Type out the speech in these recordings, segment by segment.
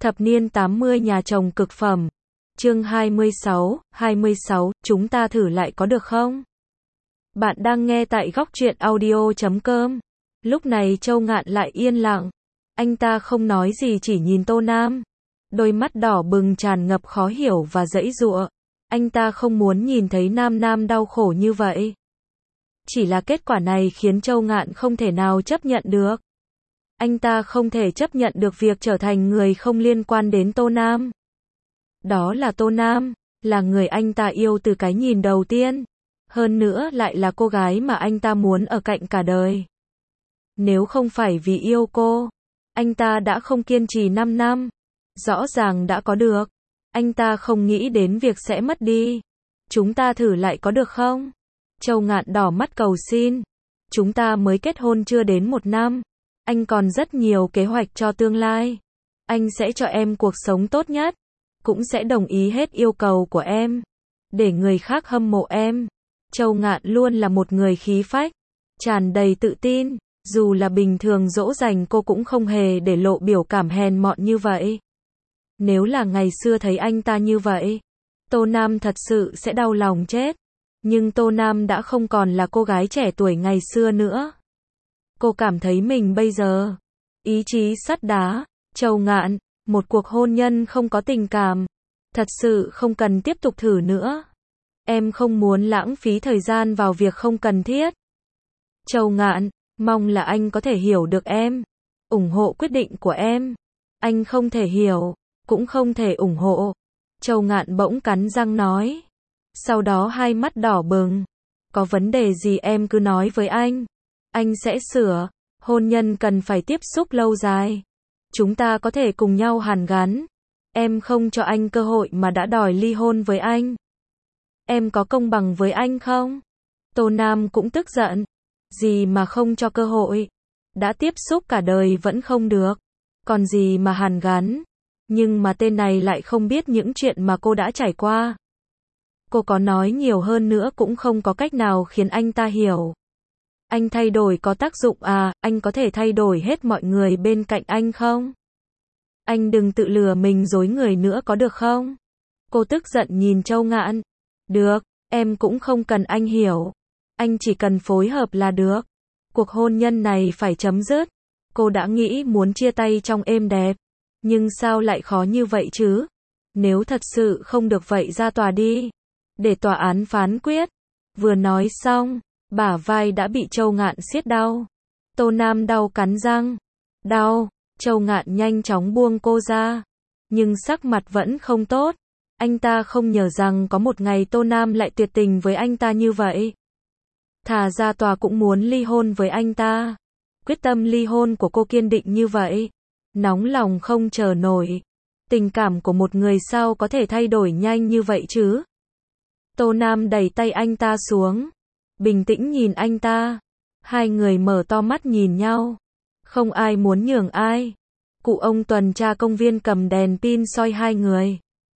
Thập niên 80 nhà chồng cực phẩm. Chương 26, chúng ta thử lại có được không? Bạn đang nghe tại góc truyện audio.com. Lúc này Châu Ngạn lại yên lặng. Anh ta không nói gì, chỉ nhìn Tô Nam. Đôi mắt đỏ bừng tràn ngập khó hiểu và giãy giụa. Anh ta không muốn nhìn thấy Nam đau khổ như vậy. Chỉ là kết quả này khiến Châu Ngạn không thể nào chấp nhận được. Anh ta không thể chấp nhận được việc trở thành người không liên quan đến Tô Nam. Đó là Tô Nam, là người anh ta yêu từ cái nhìn đầu tiên. Hơn nữa lại là cô gái mà anh ta muốn ở cạnh cả đời. Nếu không phải vì yêu cô, anh ta đã không kiên trì 5 năm. Rõ ràng đã có được. Anh ta không nghĩ đến việc sẽ mất đi. Chúng ta thử lại có được không? Châu Ngạn đỏ mắt cầu xin. Chúng ta mới kết hôn chưa đến 1 năm. Anh còn rất nhiều kế hoạch cho tương lai. Anh sẽ cho em cuộc sống tốt nhất. Cũng sẽ đồng ý hết yêu cầu của em. Để người khác hâm mộ em. Châu Ngạn luôn là một người khí phách. Tràn đầy tự tin. Dù là bình thường dỗ dành cô cũng không hề để lộ biểu cảm hèn mọn như vậy. Nếu là ngày xưa thấy anh ta như vậy, Tô Nam thật sự sẽ đau lòng chết. Nhưng Tô Nam đã không còn là cô gái trẻ tuổi ngày xưa nữa. Cô cảm thấy mình bây giờ, ý chí sắt đá. Châu Ngạn, một cuộc hôn nhân không có tình cảm, thật sự không cần tiếp tục thử nữa. Em không muốn lãng phí thời gian vào việc không cần thiết. Châu Ngạn, mong là anh có thể hiểu được em, ủng hộ quyết định của em. Anh không thể hiểu, cũng không thể ủng hộ. Châu Ngạn bỗng cắn răng nói. Sau đó hai mắt đỏ bừng. Có vấn đề gì em cứ nói với anh sẽ sửa. Hôn nhân cần phải tiếp xúc lâu dài. Chúng ta có thể cùng nhau hàn gắn. Em không cho anh cơ hội mà đã đòi ly hôn với anh. Em có công bằng với anh không? Tô Nam cũng tức giận. Gì mà không cho cơ hội? Đã tiếp xúc cả đời vẫn không được. Còn gì mà hàn gắn? Nhưng mà tên này lại không biết những chuyện mà cô đã trải qua. Cô có nói nhiều hơn nữa cũng không có cách nào khiến anh ta hiểu. Anh thay đổi có tác dụng à? Anh có thể thay đổi hết mọi người bên cạnh anh không? Anh đừng tự lừa mình dối người nữa có được không? Cô tức giận nhìn Châu Ngạn. Được, em cũng không cần anh hiểu. Anh chỉ cần phối hợp là được. Cuộc hôn nhân này phải chấm dứt. Cô đã nghĩ muốn chia tay trong êm đẹp. Nhưng sao lại khó như vậy chứ? Nếu thật sự không được vậy ra tòa đi. Để tòa án phán quyết. Vừa nói xong, bả vai đã bị Châu Ngạn siết đau. Tô Nam đau cắn răng. Đau, Châu Ngạn nhanh chóng buông cô ra. Nhưng sắc mặt vẫn không tốt. Anh ta không ngờ rằng có một ngày Tô Nam lại tuyệt tình với anh ta như vậy. Thà ra tòa cũng muốn ly hôn với anh ta. Quyết tâm ly hôn của cô kiên định như vậy. Nóng lòng không chờ nổi. Tình cảm của một người sao có thể thay đổi nhanh như vậy chứ? Tô Nam đẩy tay anh ta xuống. Bình tĩnh nhìn anh ta. Hai người mở to mắt nhìn nhau. Không ai muốn nhường ai. Cụ ông tuần tra công viên cầm đèn pin soi hai người.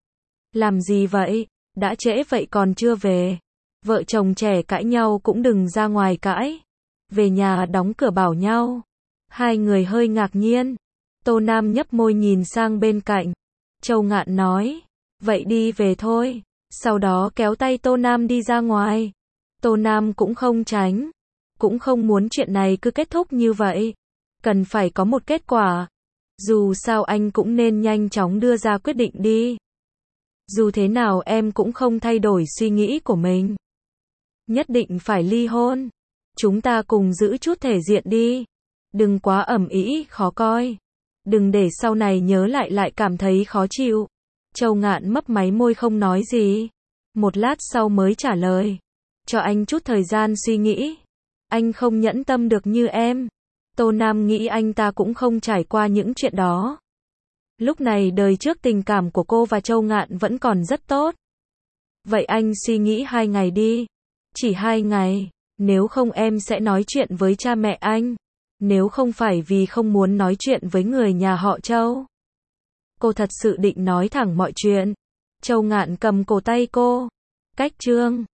Làm gì vậy? Đã trễ vậy còn chưa về. Vợ chồng trẻ cãi nhau cũng đừng ra ngoài cãi. Về nhà đóng cửa bảo nhau. Hai người hơi ngạc nhiên. Tô Nam nhấp môi nhìn sang bên cạnh. Châu Ngạn nói. Vậy đi về thôi. Sau đó kéo tay Tô Nam đi ra ngoài. Tô Nam cũng không tránh. Cũng không muốn chuyện này cứ kết thúc như vậy. Cần phải có một kết quả. Dù sao anh cũng nên nhanh chóng đưa ra quyết định đi. Dù thế nào em cũng không thay đổi suy nghĩ của mình. Nhất định phải ly hôn. Chúng ta cùng giữ chút thể diện đi. Đừng quá ầm ĩ, khó coi. Đừng để sau này nhớ lại cảm thấy khó chịu. Châu Ngạn mấp máy môi không nói gì. Một lát sau mới trả lời. Cho anh chút thời gian suy nghĩ. Anh không nhẫn tâm được như em. Tô Nam nghĩ anh ta cũng không trải qua những chuyện đó. Lúc này đời trước tình cảm của cô và Châu Ngạn vẫn còn rất tốt. Vậy anh suy nghĩ 2 ngày đi. Chỉ 2 ngày. Nếu không em sẽ nói chuyện với cha mẹ anh. Nếu không phải vì không muốn nói chuyện với người nhà họ Châu. Cô thật sự định nói thẳng mọi chuyện. Châu Ngạn cầm cổ tay cô. Cách chương